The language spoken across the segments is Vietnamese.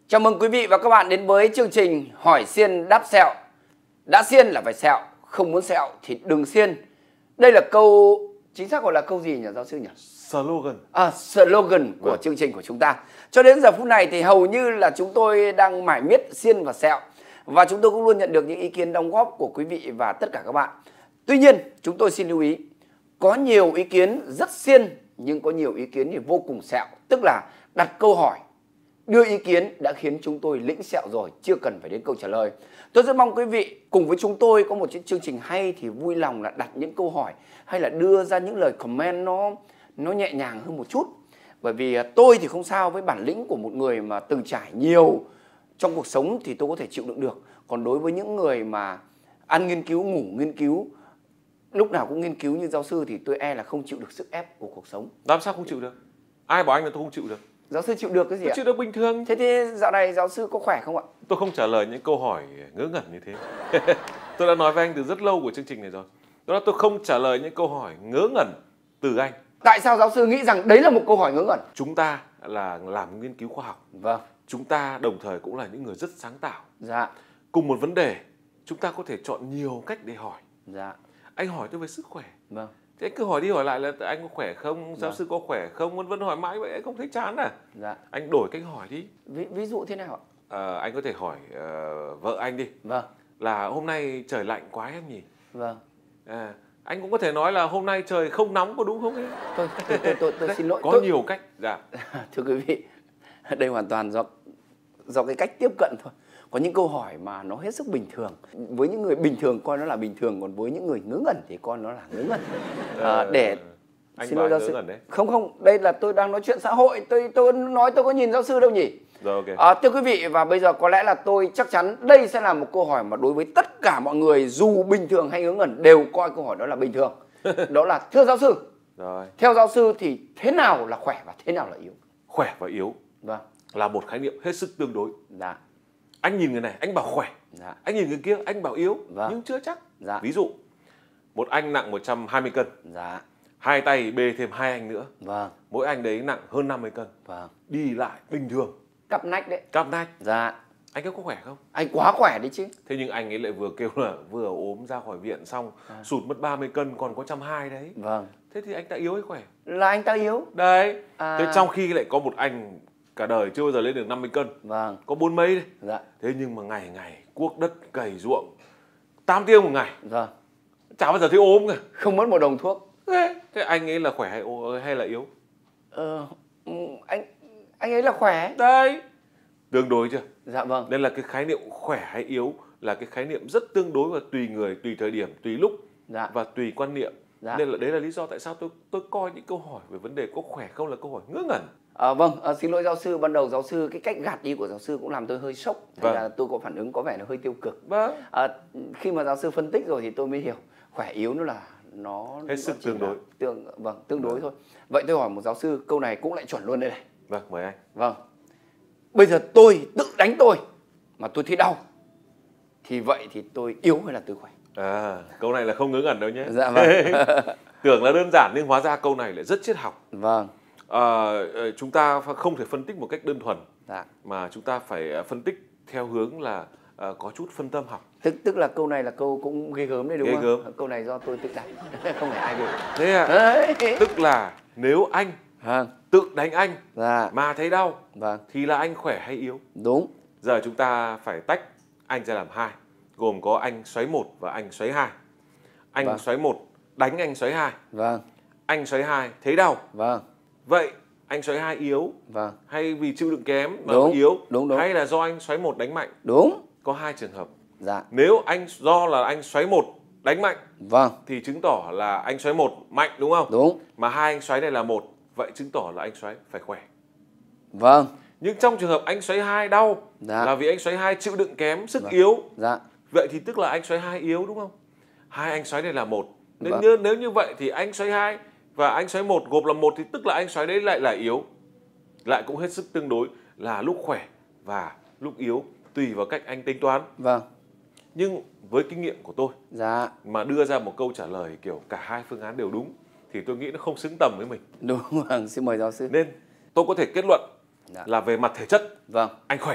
Chào mừng quý vị và các bạn đến với chương trình Hỏi Xiên Đáp Sẹo. Đã xiên là phải sẹo, không muốn sẹo thì đừng xiên. Đây là câu, chính xác gọi là câu gì nhỉ giáo sư nhỉ? Slogan. Slogan của chương trình của chúng ta. Cho đến giờ phút này thì hầu như là chúng tôi đang mải miết xiên và sẹo. Và chúng tôi cũng luôn nhận được những ý kiến đóng góp của quý vị và tất cả các bạn. Tuy nhiên, chúng tôi xin lưu ý, có nhiều ý kiến rất xiên nhưng có nhiều ý kiến thì vô cùng sẹo. Tức là đặt câu hỏi, đưa ý kiến đã khiến chúng tôi lĩnh sẹo rồi, chưa cần phải đến câu trả lời. Tôi rất mong quý vị cùng với chúng tôi có một chương trình hay thì vui lòng là đặt những câu hỏi hay là đưa ra những lời comment nó nhẹ nhàng hơn một chút. Bởi vì tôi thì không sao, với bản lĩnh của một người mà từng trải nhiều trong cuộc sống thì tôi có thể chịu đựng được. Còn đối với những người mà ăn nghiên cứu, ngủ nghiên cứu, lúc nào cũng nghiên cứu như giáo sư thì tôi e là không chịu được sức ép của cuộc sống. Làm sao không chịu được? Ai bảo anh là tôi không chịu được? Giáo sư chịu được cái gì Tôi ạ? chịu được bình thường. Thế thì dạo này giáo sư có khỏe không ạ? Tôi không trả lời những câu hỏi ngớ ngẩn như thế. Tôi đã nói với anh từ rất lâu của chương trình này rồi. Đó là tôi không trả lời những câu hỏi ngớ ngẩn từ anh. Tại sao giáo sư nghĩ rằng đấy là một câu hỏi ngớ ngẩn? Chúng ta là làm nghiên cứu khoa học. Vâng. Chúng ta đồng thời cũng là những người rất sáng tạo. Dạ. Cùng một vấn đề, chúng ta có thể chọn nhiều cách để hỏi. Dạ. Anh hỏi tôi về sức khỏe. Vâng. Thế anh cứ hỏi đi hỏi lại là anh có khỏe không, giáo sư có khỏe không, vẫn hỏi mãi vậy anh không thấy chán à? Dạ. Anh đổi cách hỏi đi. Ví dụ thế nào ạ? Anh có thể hỏi vợ anh đi. Vâng. Là hôm nay trời lạnh quá em nhỉ? Vâng. Anh cũng có thể nói là hôm nay trời không nóng, có đúng không em? Tôi xin lỗi. Có nhiều cách. Dạ. Thưa quý vị, đây hoàn toàn do cái cách tiếp cận thôi. Có những câu hỏi mà nó hết sức bình thường. Với những người bình thường coi nó là bình thường, còn với những người ngớ ngẩn thì coi nó là ngớ ngẩn. Anh xin lỗi giáo sư. đấy. Không, đây là tôi đang nói chuyện xã hội. Tôi nói tôi có nhìn giáo sư đâu nhỉ? Rồi, ok. Thưa quý vị, và bây giờ có lẽ là tôi chắc chắn đây sẽ là một câu hỏi mà đối với tất cả mọi người dù bình thường hay ngớ ngẩn đều coi câu hỏi đó là bình thường. Đó là thưa giáo sư. Rồi. Theo giáo sư thì thế nào là khỏe và thế nào là yếu? Khỏe và yếu Vâng. là một khái niệm hết sức tương đối. Dạ. Anh nhìn người này anh bảo khỏe. Dạ. Anh nhìn người kia anh bảo yếu. Vâng. Nhưng chưa chắc. Dạ. Ví dụ một anh nặng 120 cân. Dạ. Hai tay bê thêm hai anh nữa. Vâng. Mỗi anh đấy nặng hơn 50 cân. Vâng. Đi lại bình thường. Cắp nách đấy. Cắp nách. Dạ. Anh có khỏe không? Anh quá khỏe đấy chứ. Thế nhưng anh ấy lại vừa kêu là vừa ốm ra khỏi viện xong sụt mất 30 cân còn có 120 đấy. Vâng. Thế thì anh ta yếu hay khỏe? Là anh ta yếu. Đấy. Thế trong khi lại có một anh cả đời chưa bao giờ lên được 50 cân. Vâng. Có 40 mấy đấy. Dạ. Thế nhưng mà ngày ngày cuốc đất cày ruộng 8 tiếng một ngày. Vâng. Chả bao giờ thấy ốm cả. Không mất một đồng thuốc. Thế anh ấy là khỏe hay là yếu? Anh ấy là khỏe. Đấy. Tương đối chưa? Dạ vâng. Nên là cái khái niệm khỏe hay yếu là cái khái niệm rất tương đối và tùy người, tùy thời điểm, tùy lúc. Dạ. Và tùy quan niệm. Dạ. Nên là đấy là lý do tại sao tôi coi những câu hỏi về vấn đề có khỏe không là câu hỏi ngớ ngẩn. Vâng, xin lỗi giáo sư, ban đầu giáo sư cái cách gạt đi của giáo sư cũng làm tôi hơi sốc. Thành ra tôi có phản ứng có vẻ nó hơi tiêu cực. Vâng. Khi mà giáo sư phân tích rồi thì tôi mới hiểu khỏe yếu nó hết sức tương đối. Tương đối thôi. Vậy tôi hỏi một giáo sư, câu này cũng lại chuẩn luôn đây này. Vâng, mời anh. Vâng. Bây giờ tôi tự đánh tôi mà tôi thấy đau thì vậy thì tôi yếu hay là tôi khỏe? Câu này là không ngớ ngẩn đâu nhé. Dạ vâng. Tưởng là đơn giản nhưng hóa ra câu này lại rất triết học. Vâng. Chúng ta không thể phân tích một cách đơn thuần. Dạ. Mà chúng ta phải phân tích theo hướng là có chút phân tâm học. Tức là câu này là câu cũng ghê gớm đấy đúng không? Gớm. Câu này do tôi tự đánh. Không phải ai gửi. Thế à? Tức là nếu anh tự đánh anh mà thấy đau thì là anh khỏe hay yếu? Đúng. Giờ chúng ta phải tách anh ra làm hai, gồm có anh xoáy 1 và anh xoáy 2. Anh xoáy 1 đánh anh xoáy 2. Vâng. Anh xoáy 2 thấy đau. Vâng. Vậy anh xoáy 2 yếu hay vì chịu đựng kém mà yếu? Đúng. Hay là do anh xoáy 1 đánh mạnh? Đúng. Có hai trường hợp. Dạ. Nếu do là anh xoáy 1 đánh mạnh thì chứng tỏ là anh xoáy 1 mạnh đúng không? Đúng. Mà hai anh xoáy này là 1, vậy chứng tỏ là anh xoáy phải khỏe. Vâng. Nhưng trong trường hợp anh xoáy 2 đau là vì anh xoáy 2 chịu đựng kém, sức yếu. Vậy thì tức là anh xoáy 2 yếu đúng không? Hai anh xoáy này là 1. Nếu như vậy thì anh xoáy 2 và anh xoáy 1 gộp là 1 thì tức là anh xoáy đấy lại là yếu. Lại cũng hết sức tương đối là lúc khỏe và lúc yếu tùy vào cách anh tính toán. Vâng. Nhưng với kinh nghiệm của tôi mà đưa ra một câu trả lời kiểu cả hai phương án đều đúng thì tôi nghĩ nó không xứng tầm với mình. Đúng, xin mời giáo sư. Nên tôi có thể kết luận là về mặt thể chất anh khỏe.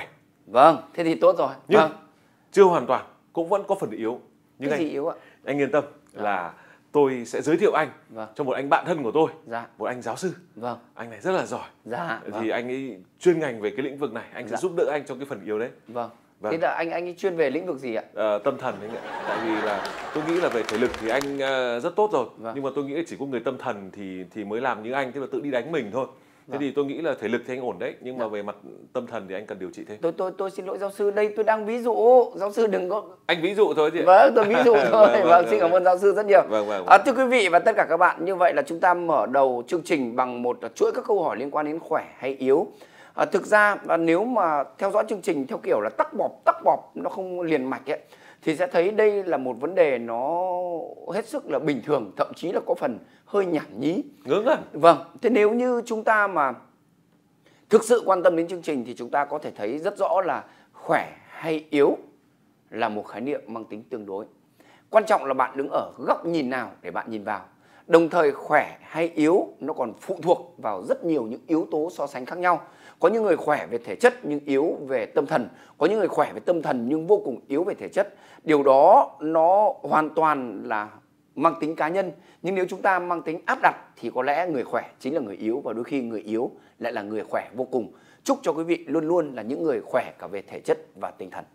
Vâng, thế thì tốt rồi. Nhưng vâng. chưa hoàn toàn, cũng vẫn có phần yếu. Nhưng cái gì yếu ạ? Anh yên tâm là tôi sẽ giới thiệu anh cho một anh bạn thân của tôi, một anh giáo sư. Vâng. Anh này rất là giỏi. Vâng. Thì anh ấy chuyên ngành về cái lĩnh vực này, anh sẽ giúp đỡ anh trong cái phần yếu đấy. Vâng. Thế là anh ấy chuyên về lĩnh vực gì ạ? Tâm thần anh ạ. Tại vì là tôi nghĩ là về thể lực thì anh rất tốt rồi. Nhưng mà tôi nghĩ là chỉ có người tâm thần thì mới làm như anh, tức là tự đi đánh mình thôi. Thế thì tôi nghĩ là thể lực thì anh ổn đấy, nhưng mà về mặt tâm thần thì anh cần điều trị thêm. Tôi xin lỗi giáo sư, đây tôi đang ví dụ, giáo sư đừng có. Anh ví dụ thôi chị. Vâng, tôi ví dụ thôi. Vâng, xin cảm ơn giáo sư rất nhiều. Vâng. Thưa quý vị và tất cả các bạn, như vậy là chúng ta mở đầu chương trình bằng một chuỗi các câu hỏi liên quan đến khỏe hay yếu. Thực ra nếu mà theo dõi chương trình theo kiểu là tắc bọp nó không liền mạch ấy, thì sẽ thấy đây là một vấn đề nó hết sức là bình thường, thậm chí là có phần hơi nhảm nhí. Ngớ ngẩn. Vâng, thế nếu như chúng ta mà thực sự quan tâm đến chương trình thì chúng ta có thể thấy rất rõ là khỏe hay yếu là một khái niệm mang tính tương đối. Quan trọng là bạn đứng ở góc nhìn nào để bạn nhìn vào. Đồng thời khỏe hay yếu nó còn phụ thuộc vào rất nhiều những yếu tố so sánh khác nhau. Có những người khỏe về thể chất nhưng yếu về tâm thần. Có những người khỏe về tâm thần nhưng vô cùng yếu về thể chất. Điều đó nó hoàn toàn là mang tính cá nhân. Nhưng nếu chúng ta mang tính áp đặt thì có lẽ người khỏe chính là người yếu, và đôi khi người yếu lại là người khỏe vô cùng. Chúc cho quý vị luôn luôn là những người khỏe cả về thể chất và tinh thần.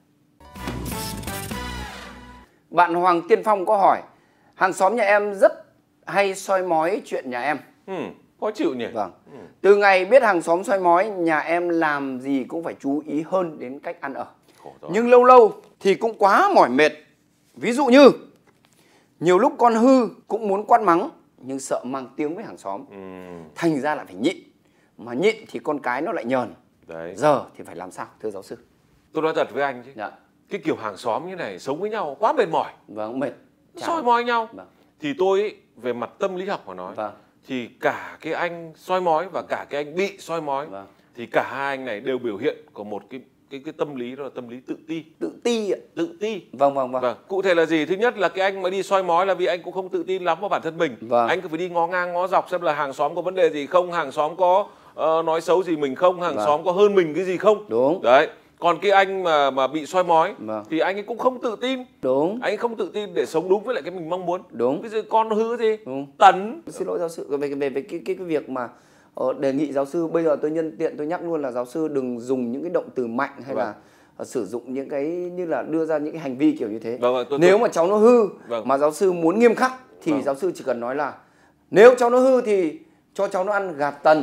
Bạn Hoàng Tiên Phong có hỏi: hàng xóm nhà em rất hay soi mói chuyện nhà em. Khó chịu nhỉ? Vâng. Từ ngày biết hàng xóm soi mói, nhà em làm gì cũng phải chú ý hơn đến cách ăn ở. Nhưng lâu lâu thì cũng quá mỏi mệt. Ví dụ như nhiều lúc con hư cũng muốn quát mắng nhưng sợ mang tiếng với hàng xóm. Thành ra lại phải nhịn. Mà nhịn thì con cái nó lại nhờn. Đấy. Giờ thì phải làm sao thưa giáo sư? Tôi nói thật với anh chứ. Cái kiểu hàng xóm như này sống với nhau quá mệt mỏi. Vâng, mệt. Soi mói nhau. Thì tôi về mặt tâm lý học mà nói, thì cả cái anh soi mói và cả cái anh bị soi mói, thì cả hai anh này đều biểu hiện của một cái tâm lý, đó là tâm lý tự ti. Tự ti ạ? Tự ti. Vâng. Cụ thể là gì? Thứ nhất là cái anh mà đi soi mói là vì anh cũng không tự tin lắm vào bản thân mình. Anh cứ phải đi ngó ngang ngó dọc xem là hàng xóm có vấn đề gì không, hàng xóm có nói xấu gì mình không, hàng xóm có hơn mình cái gì không. Đúng. Đấy. Còn cái anh mà bị soi mói thì anh ấy cũng không tự tin. Đúng. Anh ấy không tự tin để sống đúng với lại cái mình mong muốn. Đúng. Cái gì con nó hư gì? Tấn. Xin lỗi giáo sư về cái việc mà đề nghị giáo sư, bây giờ tôi nhân tiện tôi nhắc luôn là giáo sư đừng dùng những cái động từ mạnh hay là sử dụng những cái như là đưa ra những cái hành vi kiểu như thế. Nếu mà cháu nó hư mà giáo sư muốn nghiêm khắc thì giáo sư chỉ cần nói là nếu cháu nó hư thì cho cháu nó ăn gạt tần.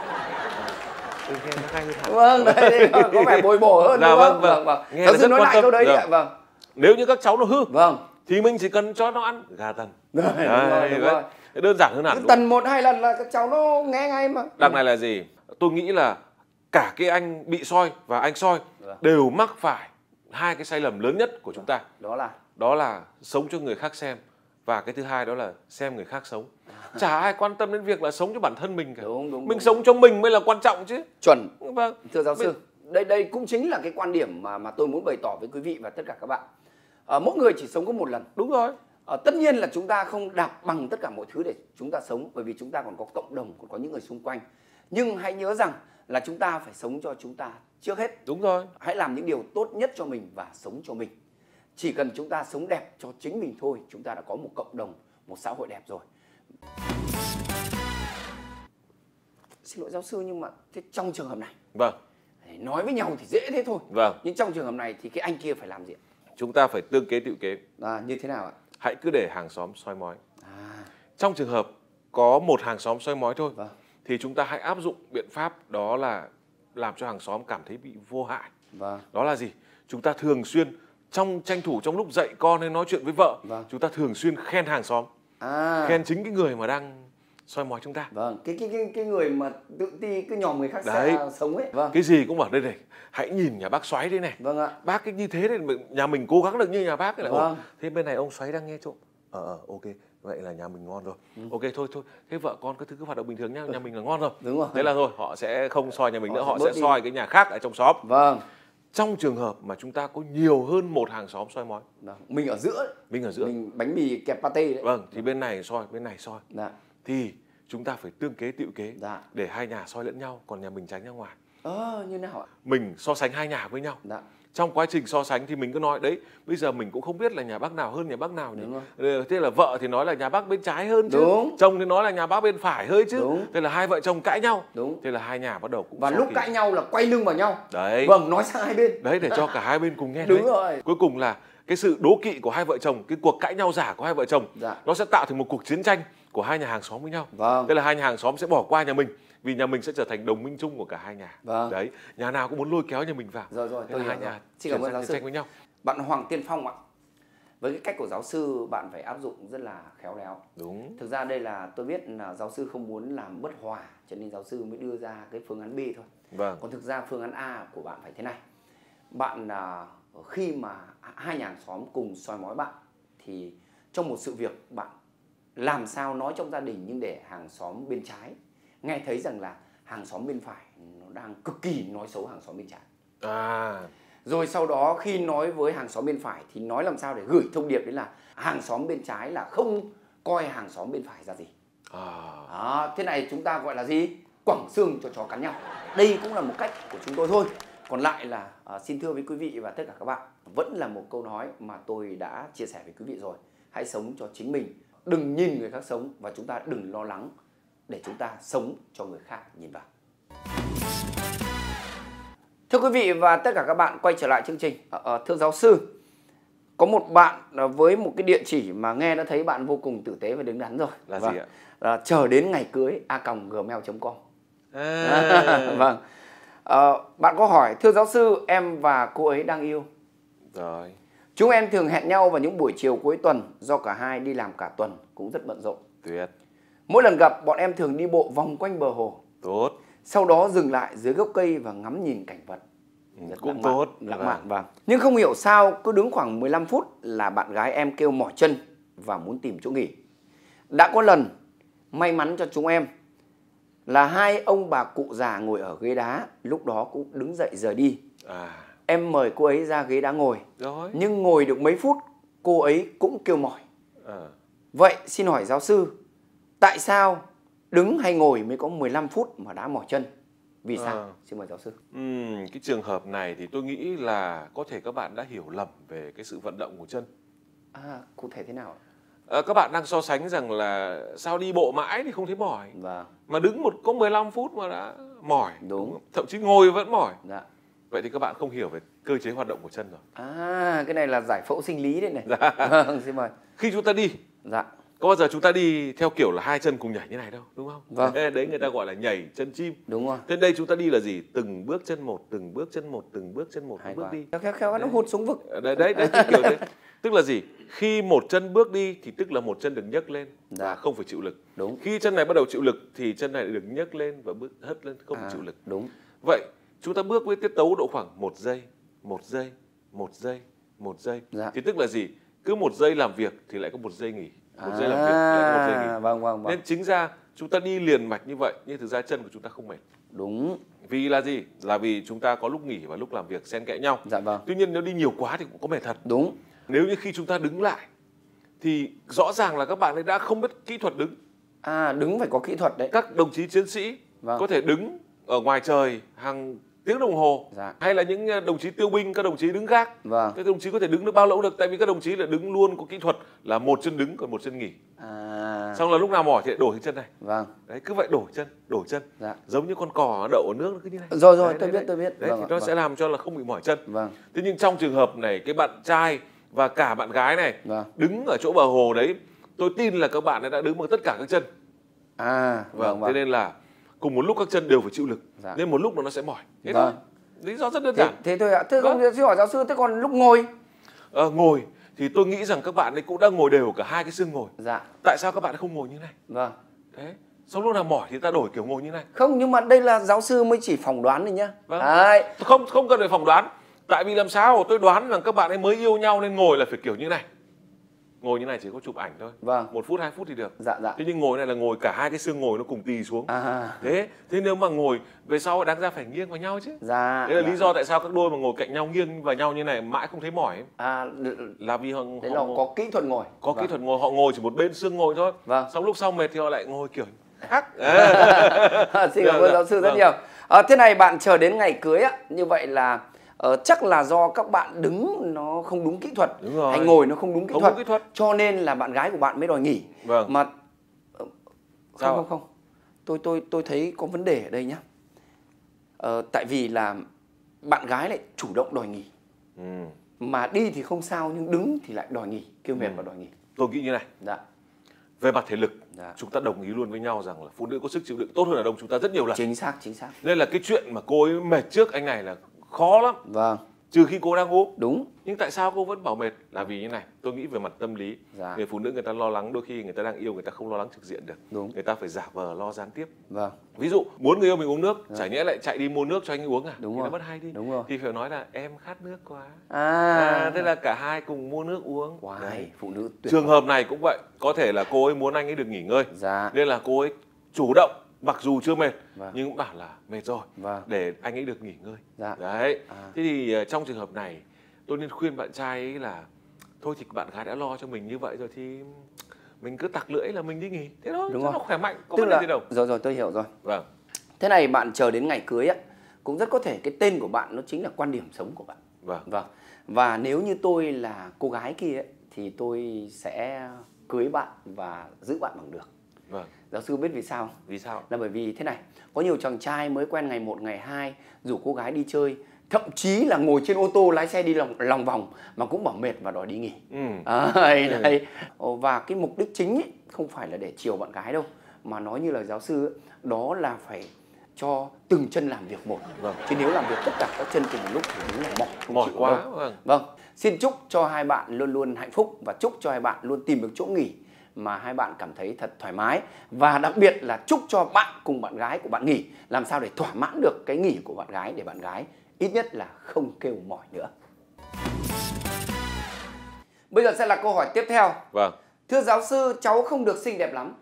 Vâng, đấy, có vẻ bồi bổ hơn. Vâng. Giáo sư nói lại câu đấy ạ. Vâng. Nếu như các cháu nó hư, thì mình chỉ cần cho nó ăn gà tần. Đúng rồi. Đơn giản hơn hẳn. Tần 1-2 lần là các cháu nó nghe ngay mà. Đằng này là gì? Tôi nghĩ là cả cái anh bị soi và anh soi đều mắc phải hai cái sai lầm lớn nhất của chúng ta. Đó là sống cho người khác xem, và cái thứ hai đó là xem người khác sống. Chả ai quan tâm đến việc là sống cho bản thân mình cả. Mình sống cho mình mới là quan trọng chứ. Chuẩn. Vâng. Thưa giáo sư, đây cũng chính là cái quan điểm mà tôi muốn bày tỏ với quý vị và tất cả các bạn. Mỗi người chỉ sống có một lần. Đúng rồi. Tất nhiên là chúng ta không đạp bằng tất cả mọi thứ để chúng ta sống, bởi vì chúng ta còn có cộng đồng, còn có những người xung quanh. Nhưng hãy nhớ rằng là chúng ta phải sống cho chúng ta trước hết. Đúng rồi. Hãy làm những điều tốt nhất cho mình và sống cho mình. Chỉ cần chúng ta sống đẹp cho chính mình thôi, chúng ta đã có một cộng đồng, một xã hội đẹp rồi. Xin lỗi giáo sư, nhưng mà thế trong trường hợp này, nói với nhau thì dễ thế thôi. Nhưng trong trường hợp này thì cái anh kia phải làm gì ạ? Chúng ta phải tương kế tựu kế. Như thế nào ạ? Hãy cứ để hàng xóm soi mói. Trong trường hợp có một hàng xóm soi mói thôi, thì chúng ta hãy áp dụng biện pháp đó là làm cho hàng xóm cảm thấy bị vô hại. Đó là gì? Chúng ta thường xuyên tranh thủ trong lúc dạy con hay nói chuyện với vợ, chúng ta thường xuyên khen hàng xóm, khen chính cái người mà đang soi mói chúng ta. Cái người mà tự ti cứ nhòm người khác sống ấy. Cái gì cũng bảo đây này, hãy nhìn nhà bác xoáy đấy này. Bác cái như thế này, nhà mình cố gắng được như nhà bác này. Thế bên này ông xoáy đang nghe trộm. Ok, vậy là nhà mình ngon rồi. Ok, thôi, thế vợ con cứ hoạt động bình thường nhá, nhà mình là ngon rồi. Thế là thôi, họ sẽ không soi nhà mình nữa, họ sẽ soi cái nhà khác ở trong xóm. Trong trường hợp mà chúng ta có nhiều hơn một hàng xóm soi mói, mình ở giữa, mình bánh mì kẹp pate đấy. Thì bên này soi, bên này soi, thì chúng ta phải tương kế tựu kế để hai nhà soi lẫn nhau, còn nhà mình tránh ra ngoài. Như nào ạ? Mình so sánh hai nhà với nhau. Dạ. Trong quá trình so sánh thì mình cứ nói đấy, bây giờ mình cũng không biết là nhà bác nào hơn nhà bác nào nhỉ. Thế là vợ thì nói là nhà bác bên trái hơn chứ. Đúng. Chồng thì nói là nhà bác bên phải hơi chứ. Đúng. Thế là hai vợ chồng cãi nhau. Đúng. Thế là hai nhà bắt đầu cũng và lúc cãi nhau là quay lưng vào nhau. Đấy. Vâng, nói sang hai bên. Đấy, để cho cả hai bên cùng nghe. Đúng rồi. Cuối cùng là cái sự đố kỵ của hai vợ chồng, cái cuộc cãi nhau giả của hai vợ chồng, nó sẽ tạo thành một cuộc chiến tranh của hai nhà hàng xóm với nhau. Vâng. Thế là hai nhà hàng xóm sẽ bỏ qua nhà mình, vì nhà mình sẽ trở thành đồng minh chung của cả hai nhà. Vâng. Đấy, nhà nào cũng muốn lôi kéo nhà mình vào. Rồi, tôi hai nhà xin cảm ơn giáo sư. tranh với nhau. Bạn Hoàng Tiên Phong ạ, với cái cách của giáo sư bạn phải áp dụng rất là khéo léo. Đúng. Thực ra đây là tôi biết là giáo sư không muốn làm bất hòa, cho nên giáo sư mới đưa ra cái phương án B thôi. Vâng. Còn thực ra phương án A của bạn phải thế này. Bạn khi mà hai nhà hàng xóm cùng soi mói bạn, thì trong một sự việc bạn làm sao nói trong gia đình nhưng để hàng xóm bên trái nghe thấy rằng là hàng xóm bên phải nó đang cực kỳ nói xấu hàng xóm bên trái. Rồi sau đó khi nói với hàng xóm bên phải thì nói làm sao để gửi thông điệp đấy là hàng xóm bên trái là không coi hàng xóm bên phải ra gì. Thế này chúng ta gọi là gì? Quẳng xương cho chó cắn nhau. Đây cũng là một cách của chúng tôi thôi. Còn lại là xin thưa với quý vị và tất cả các bạn, vẫn là một câu nói mà tôi đã chia sẻ với quý vị rồi. Hãy sống cho chính mình, đừng nhìn người khác sống, và chúng ta đừng lo lắng để chúng ta sống cho người khác nhìn vào. Thưa quý vị và tất cả các bạn, quay trở lại chương trình. Thưa giáo sư, có một bạn với một cái địa chỉ mà nghe đã thấy bạn vô cùng tử tế và đứng đắn rồi. Là gì ạ? Chờ đến ngày cưới @gmail.com. Vâng. Bạn có hỏi: thưa giáo sư, em và cô ấy đang yêu. Rồi. Chúng em thường hẹn nhau vào những buổi chiều cuối tuần, do cả hai đi làm cả tuần cũng rất bận rộn. Tuyệt. Mỗi lần gặp, bọn em thường đi bộ vòng quanh bờ hồ. Tốt. Sau đó dừng lại dưới gốc cây và ngắm nhìn cảnh vật. Cũng tốt. Lãng mạn, vâng. Nhưng không hiểu sao cứ đứng khoảng 15 phút là bạn gái em kêu mỏi chân và muốn tìm chỗ nghỉ. Đã có lần may mắn cho chúng em là hai ông bà cụ già ngồi ở ghế đá, lúc đó cũng đứng dậy rời đi. Em mời cô ấy ra ghế đá ngồi. Rồi. Nhưng ngồi được mấy phút, cô ấy cũng kêu mỏi. Vậy xin hỏi giáo sư, tại sao đứng hay ngồi mới có 15 phút mà đã mỏi chân? Vì sao? Xin mời giáo sư. Cái trường hợp này thì tôi nghĩ là có thể các bạn đã hiểu lầm về cái sự vận động của chân. Cụ thể thế nào? Các bạn đang so sánh rằng là sao đi bộ mãi thì không thấy mỏi. Mà đứng có 15 phút mà đã mỏi. Đúng. Thậm chí ngồi vẫn mỏi. Vậy thì các bạn không hiểu về cơ chế hoạt động của chân rồi. Cái này là giải phẫu sinh lý đấy này. Xin mời. Khi chúng ta đi, có bao giờ chúng ta đi theo kiểu là hai chân cùng nhảy như này đâu, đúng không? Vâng. Đấy người ta gọi là nhảy chân chim. Đúng rồi. Thế đây chúng ta đi là gì? Từng bước chân một, từng bước chân một, từng bước chân một, từng bước đi. Khéo nó hụt xuống vực. Đấy kiểu đấy. Tức là gì? Khi một chân bước đi thì tức là một chân được nhấc lên và không phải chịu lực. Đúng. Khi chân này bắt đầu chịu lực thì chân này được nhấc lên và bước hất lên không phải chịu lực. Đúng. Vậy chúng ta bước với tiết tấu độ khoảng 1 giây, 1 giây, 1 giây, 1 giây. Thì tức là gì? Cứ 1 giây làm việc thì lại có 1 giây nghỉ. 1 giây làm việc lại có 1 giây nghỉ. Vâng. Nên chính ra chúng ta đi liền mạch như vậy nhưng thực ra chân của chúng ta không mệt. Đúng. Vì là gì? Là vì chúng ta có lúc nghỉ và lúc làm việc xen kẽ nhau. Tuy nhiên nếu đi nhiều quá thì cũng có mệt thật. Đúng. Nếu như khi chúng ta đứng lại thì rõ ràng là các bạn ấy đã không biết kỹ thuật đứng. Đứng phải có kỹ thuật đấy. Các đồng chí chiến sĩ có thể đứng ở ngoài trời hàng tiếng đồng hồ. Hay là những đồng chí tiêu binh, các đồng chí đứng gác. Các đồng chí có thể đứng được bao lâu được, tại vì các đồng chí là đứng luôn có kỹ thuật là một chân đứng còn một chân nghỉ. Xong là lúc nào mỏi thì lại đổi cái chân này. Đấy, cứ vậy đổi chân. Giống như con cò đậu ở nước nó cứ như này. Rồi, tôi biết. Đấy thì nó sẽ làm cho là không bị mỏi chân. Thế nhưng trong trường hợp này cái bạn trai và cả bạn gái này đứng ở chỗ bờ hồ đấy, tôi tin là các bạn ấy đã đứng bằng tất cả các chân. Thế nên là cùng một lúc các chân đều phải chịu lực, nên một lúc nó sẽ mỏi. Thế thôi. Lý do rất đơn giản. Thế thôi ạ. Thế không xin hỏi giáo sư, thế còn lúc ngồi? Ngồi thì tôi nghĩ rằng các bạn ấy cũng đang ngồi đều cả hai cái xương ngồi. Tại sao các bạn không ngồi như này? Thế. Sau lúc nào mỏi thì ta đổi kiểu ngồi như này. Không, nhưng mà đây là giáo sư mới chỉ phỏng đoán này nhá. Không cần phải phỏng đoán. Tại vì làm sao tôi đoán rằng các bạn ấy mới yêu nhau nên ngồi là phải kiểu như này. Ngồi như này chỉ có chụp ảnh thôi. 1 phút 2 phút thì được. Thế nhưng ngồi này là ngồi cả hai cái xương ngồi nó cùng tì xuống. Thế nếu mà ngồi về sau đáng ra phải nghiêng vào nhau chứ. Đấy là lý do tại sao các đôi mà ngồi cạnh nhau nghiêng vào nhau như này mãi không thấy mỏi. Là vì họ có kỹ thuật ngồi. Có kỹ thuật ngồi, họ ngồi chỉ một bên xương ngồi thôi. Xong lúc sau mệt thì họ lại ngồi kiểu khác. Xin cảm ơn giáo sư rất nhiều. Thế này bạn chờ đến ngày cưới á, như vậy là chắc là do các bạn đứng nó không đúng kỹ thuật, hay ngồi nó không đúng kỹ thuật, cho nên là bạn gái của bạn mới đòi nghỉ. Vâng. Mà không, tôi thấy có vấn đề ở đây nhá. Tại vì là bạn gái lại chủ động đòi nghỉ. Mà đi thì không sao, nhưng đứng thì lại đòi nghỉ, kêu mệt và đòi nghỉ. Tôi nghĩ như này. Dạ. Về mặt thể lực, chúng ta đồng ý luôn với nhau rằng là phụ nữ có sức chịu đựng tốt hơn đàn ông chúng ta rất nhiều lần. Chính xác. Nên là cái chuyện mà cô ấy mệt trước anh này là khó lắm. Vâng. Trừ khi cô đang ốm. Đúng. Nhưng tại sao cô vẫn bảo mệt? Là vì như này, tôi nghĩ về mặt tâm lý. Người phụ nữ người ta lo lắng, đôi khi người ta đang yêu, người ta không lo lắng trực diện được. Đúng. Người ta phải giả vờ lo gián tiếp. Vâng. Ví dụ muốn người yêu mình uống nước, chả nhẽ lại chạy đi mua nước cho anh ấy uống à? Đúng thì rồi. nó mất hay đi. Đúng rồi. Thì phải nói là em khát nước quá. Thế là cả hai cùng mua nước uống. Đấy, phụ nữ tuyệt. Trường hợp này cũng vậy, có thể là cô ấy muốn anh ấy được nghỉ ngơi. Dạ. Nên là cô ấy chủ động, mặc dù chưa mệt, nhưng cũng bảo là mệt rồi, để anh ấy được nghỉ ngơi. Dạ. Đấy. Thế thì trong trường hợp này, tôi nên khuyên bạn trai ấy là thôi thì bạn gái đã lo cho mình như vậy rồi thì mình cứ tặc lưỡi là mình đi nghỉ. Thế thôi, cho nó khỏe mạnh, có vấn đề gì đâu. Rồi, tôi hiểu rồi. Vâng. Thế này bạn chờ đến ngày cưới á, cũng rất có thể cái tên của bạn nó chính là quan điểm sống của bạn. Vâng. Và nếu như tôi là cô gái kia ấy, thì tôi sẽ cưới bạn và giữ bạn bằng được. Vâng. Giáo sư biết vì sao? Vì sao? Là bởi vì thế này, có nhiều chàng trai mới quen ngày 1, ngày 2 rủ cô gái đi chơi, thậm chí là ngồi trên ô tô lái xe đi lòng vòng mà cũng bảo mệt và đòi đi nghỉ. Đấy. Và cái mục đích chính ấy, không phải là để chiều bạn gái đâu, mà nói như là giáo sư ấy, đó là phải cho từng chân làm việc một. Chứ nếu làm việc tất cả các chân cùng một lúc thì đúng là mỏi quá. Vâng. Xin chúc cho hai bạn luôn luôn hạnh phúc và chúc cho hai bạn luôn tìm được chỗ nghỉ mà hai bạn cảm thấy thật thoải mái, và đặc biệt là chúc cho bạn cùng bạn gái của bạn nghỉ làm sao để thỏa mãn được cái nghỉ của bạn gái, để bạn gái ít nhất là không kêu mỏi nữa. Bây giờ sẽ là câu hỏi tiếp theo. Vâng. Thưa giáo sư, cháu không được xinh đẹp lắm.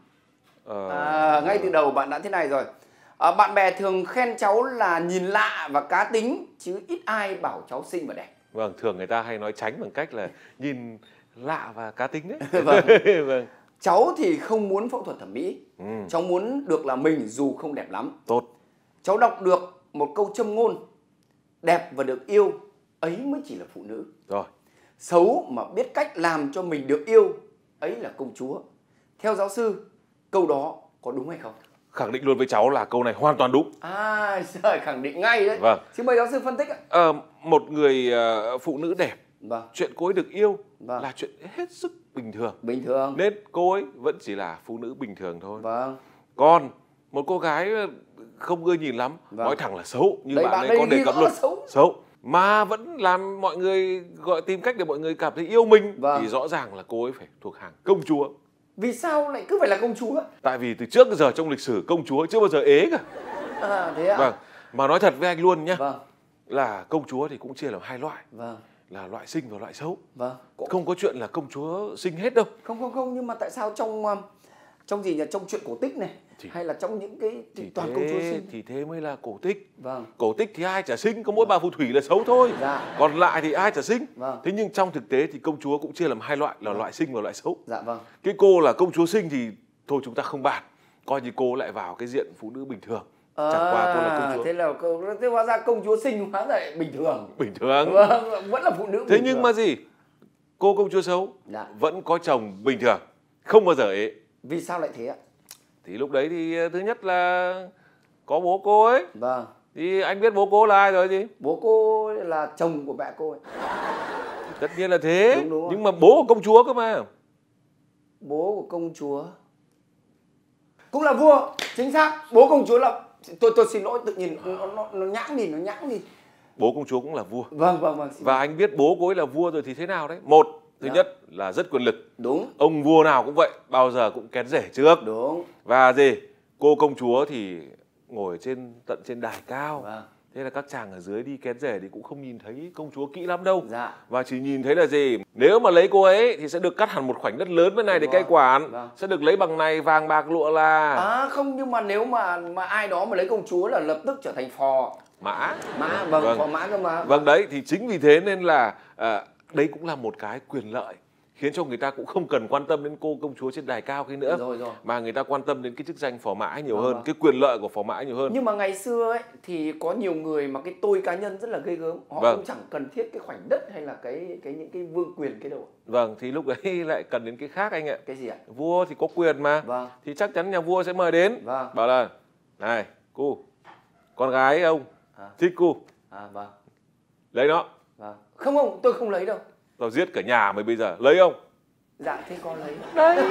Ngay từ đầu bạn đã thế này rồi. Bạn bè thường khen cháu là nhìn lạ và cá tính, chứ ít ai bảo cháu xinh và đẹp. Vâng, thường người ta hay nói tránh bằng cách là nhìn lạ và cá tính đấy. Vâng. Cháu thì không muốn phẫu thuật thẩm mỹ. Cháu muốn được là mình dù không đẹp lắm. Tốt. Cháu đọc được một câu châm ngôn: đẹp và được yêu, ấy mới chỉ là phụ nữ. Rồi. Xấu mà biết cách làm cho mình được yêu, ấy là công chúa. Theo giáo sư, câu đó có đúng hay không? Khẳng định luôn với cháu là câu này hoàn toàn đúng. Trời, khẳng định ngay đấy. Vâng. Xin mời giáo sư phân tích ạ. Một người phụ nữ đẹp, chuyện cô ấy được yêu là chuyện hết sức bình thường. Nên cô ấy vẫn chỉ là phụ nữ bình thường thôi. Còn một cô gái không ưa nhìn lắm, nói thẳng là xấu, như bạn ấy có đề cập luôn, xấu mà vẫn làm mọi người tìm cách để mọi người cảm thấy yêu mình, thì rõ ràng là cô ấy phải thuộc hàng công chúa. Vì sao lại cứ phải là công chúa? Tại vì từ trước đến giờ trong lịch sử công chúa chưa bao giờ ế cả. Thế ạ? Vâng. Mà nói thật với anh luôn nhá, là công chúa thì cũng chia làm hai loại. Là loại xinh và loại xấu. Không có chuyện là công chúa xinh hết đâu. Không, nhưng mà tại sao trong gì nhỉ, trong chuyện cổ tích này hay là trong những cái toàn công chúa xinh? Thì thế mới là cổ tích. Cổ tích thì ai chả xinh, có mỗi bà phù thủy là xấu thôi. Còn lại thì ai chả xinh. Thế nhưng trong thực tế thì công chúa cũng chia làm hai loại, là loại xinh và loại xấu. Cái cô là công chúa xinh thì thôi chúng ta không bàn, coi như cô lại vào cái diện phụ nữ bình thường. Chẳng qua cô là công chúa. Thế hóa ra công chúa xinh hóa ra bình thường. Bình thường. Vẫn là phụ nữ bình thường. Thế nhưng mà gì? Cô công chúa xấu vẫn có chồng bình thường, không bao giờ ế. Vì sao lại thế ạ? Thì lúc đấy thì thứ nhất là có bố cô ấy. Thì anh biết bố cô là ai rồi gì? Bố cô là chồng của mẹ cô ấy. Tất nhiên là thế. Đúng nhưng mà bố của công chúa cơ mà. Bố của công chúa cũng là vua, chính xác. Bố công chúa là tôi xin lỗi, tự nhiên nó nhãng đi. Bố công chúa cũng là vua. Vâng. Và anh biết bố cô ấy là vua rồi thì thế nào đấy? Thứ nhất là rất quyền lực. Đúng. Ông vua nào cũng vậy, bao giờ cũng kén rể trước. Đúng. Và cô công chúa thì ngồi tận trên đài cao. Thế là các chàng ở dưới đi kén rể thì cũng không nhìn thấy công chúa kỹ lắm đâu. Và chỉ nhìn thấy là nếu mà lấy cô ấy thì sẽ được cắt hẳn một khoảnh đất lớn bên này để cai quản. Sẽ được lấy bằng này, vàng bạc lụa là. Không, nhưng mà nếu mà ai đó mà lấy công chúa là lập tức trở thành phò mã. Phò mã cơ mà. Vâng, đấy thì chính vì thế nên là đấy cũng là một cái quyền lợi khiến cho người ta cũng không cần quan tâm đến cô công chúa trên đài cao kia nữa, rồi. Mà người ta quan tâm đến cái chức danh phò mã nhiều hơn, cái quyền lợi của phò mã nhiều hơn. Nhưng mà ngày xưa ấy thì có nhiều người mà cái tôi cá nhân rất là ghê gớm, họ cũng chẳng cần thiết cái khoảnh đất hay là những cái vương quyền cái đâu. Vâng, thì lúc đấy lại cần đến cái khác anh ạ. Cái gì ạ? Vua thì có quyền mà. Thì chắc chắn nhà vua sẽ mời đến. Bảo là này cô, con gái ông thích cô, lấy nó. Không, tôi không lấy đâu. Tao giết cả nhà mày bây giờ, lấy không? Dạ thế con lấy.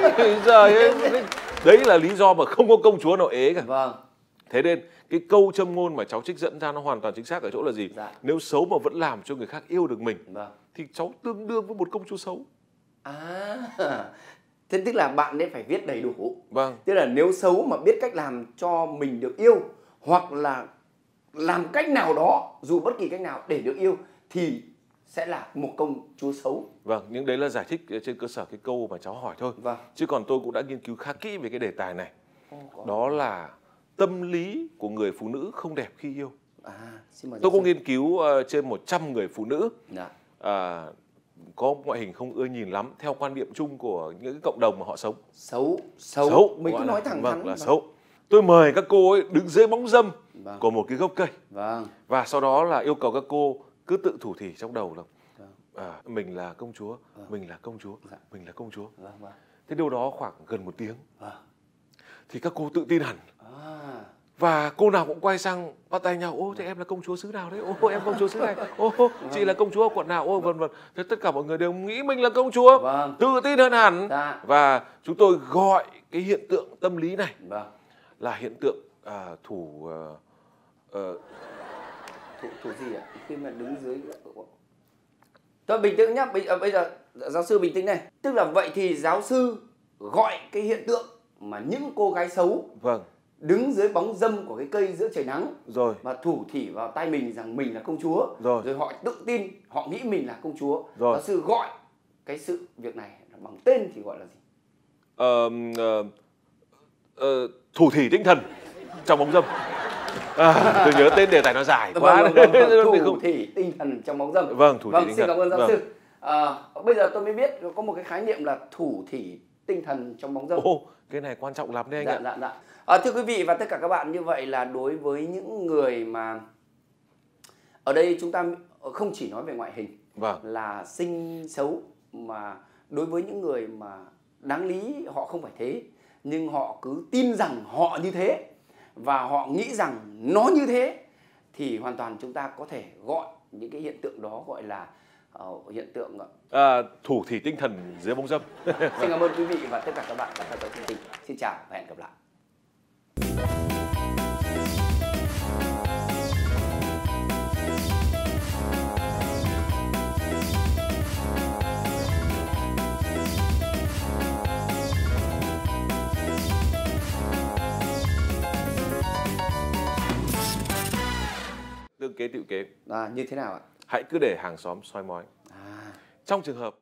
Đấy là lý do mà không có công chúa nào ế cả. Thế nên cái câu châm ngôn mà cháu trích dẫn ra nó hoàn toàn chính xác ở chỗ là gì? Nếu xấu mà vẫn làm cho người khác yêu được mình thì cháu tương đương với một công chúa xấu. Thế tức là bạn nên phải viết đầy đủ. Tức là nếu xấu mà biết cách làm cho mình được yêu, hoặc là làm cách nào đó, dù bất kỳ cách nào để được yêu, thì sẽ là một công chúa xấu. Nhưng đấy là giải thích trên cơ sở cái câu mà cháu hỏi thôi. Chứ còn tôi cũng đã nghiên cứu khá kỹ về cái đề tài này. Đó là tâm lý của người phụ nữ không đẹp khi yêu. Tôi có nghiên cứu trên 100 người phụ nữ có ngoại hình không ưa nhìn lắm theo quan niệm chung của những cái cộng đồng mà họ sống. Xấu. Mình cứ nói thẳng thắn là xấu. Tôi mời các cô ấy đứng dưới bóng râm của một cái gốc cây. Và sau đó là yêu cầu các cô cứ tự thủ thỉ trong đầu là mình là công chúa, mình là công chúa, mình là công chúa. Thế đâu đó khoảng gần 1 tiếng thì các cô tự tin hẳn. Và cô nào cũng quay sang bắt tay nhau. Ô, thế em là công chúa xứ nào đấy? Ô, em công chúa xứ này. Ô, chị là công chúa quận nào? Ô, vân vân. Thế tất cả mọi người đều nghĩ mình là công chúa, tự tin hơn hẳn. Và chúng tôi gọi cái hiện tượng tâm lý này là hiện tượng thủ gì ạ? Khi mà đứng dưới... Tôi bình tĩnh nhá, bây giờ giáo sư bình tĩnh này. Tức là vậy thì giáo sư gọi cái hiện tượng mà những cô gái xấu đứng dưới bóng râm của cái cây giữa trời nắng và thủ thỉ vào tai mình rằng mình là công chúa, rồi họ tự tin, họ nghĩ mình là công chúa. Giáo sư gọi cái sự việc này bằng tên thì gọi là gì? Thủ thỉ tinh thần trong bóng râm. Tôi nhớ tên đề tài nó dài quá. Thủ thỉ tinh thần trong bóng râm. Thủ thỉ tinh thần. Xin cảm ơn giáo sư. Bây giờ tôi mới biết có một cái khái niệm là thủ thỉ tinh thần trong bóng râm. Cái này quan trọng lắm đấy anh ạ. Thưa quý vị và tất cả các bạn, như vậy là đối với những người mà ở đây chúng ta không chỉ nói về ngoại hình là xinh xấu, mà đối với những người mà đáng lý họ không phải thế, nhưng họ cứ tin rằng họ như thế và họ nghĩ rằng nó như thế, thì hoàn toàn chúng ta có thể gọi những cái hiện tượng đó gọi là hiện tượng thủ thỉ tinh thần dưới bóng râm. Xin cảm ơn quý vị và tất cả các bạn đã theo dõi chương trình. Xin chào và hẹn gặp lại. Tương kế tựu kế. Như thế nào ạ? Hãy cứ để hàng xóm soi mói. Trong trường hợp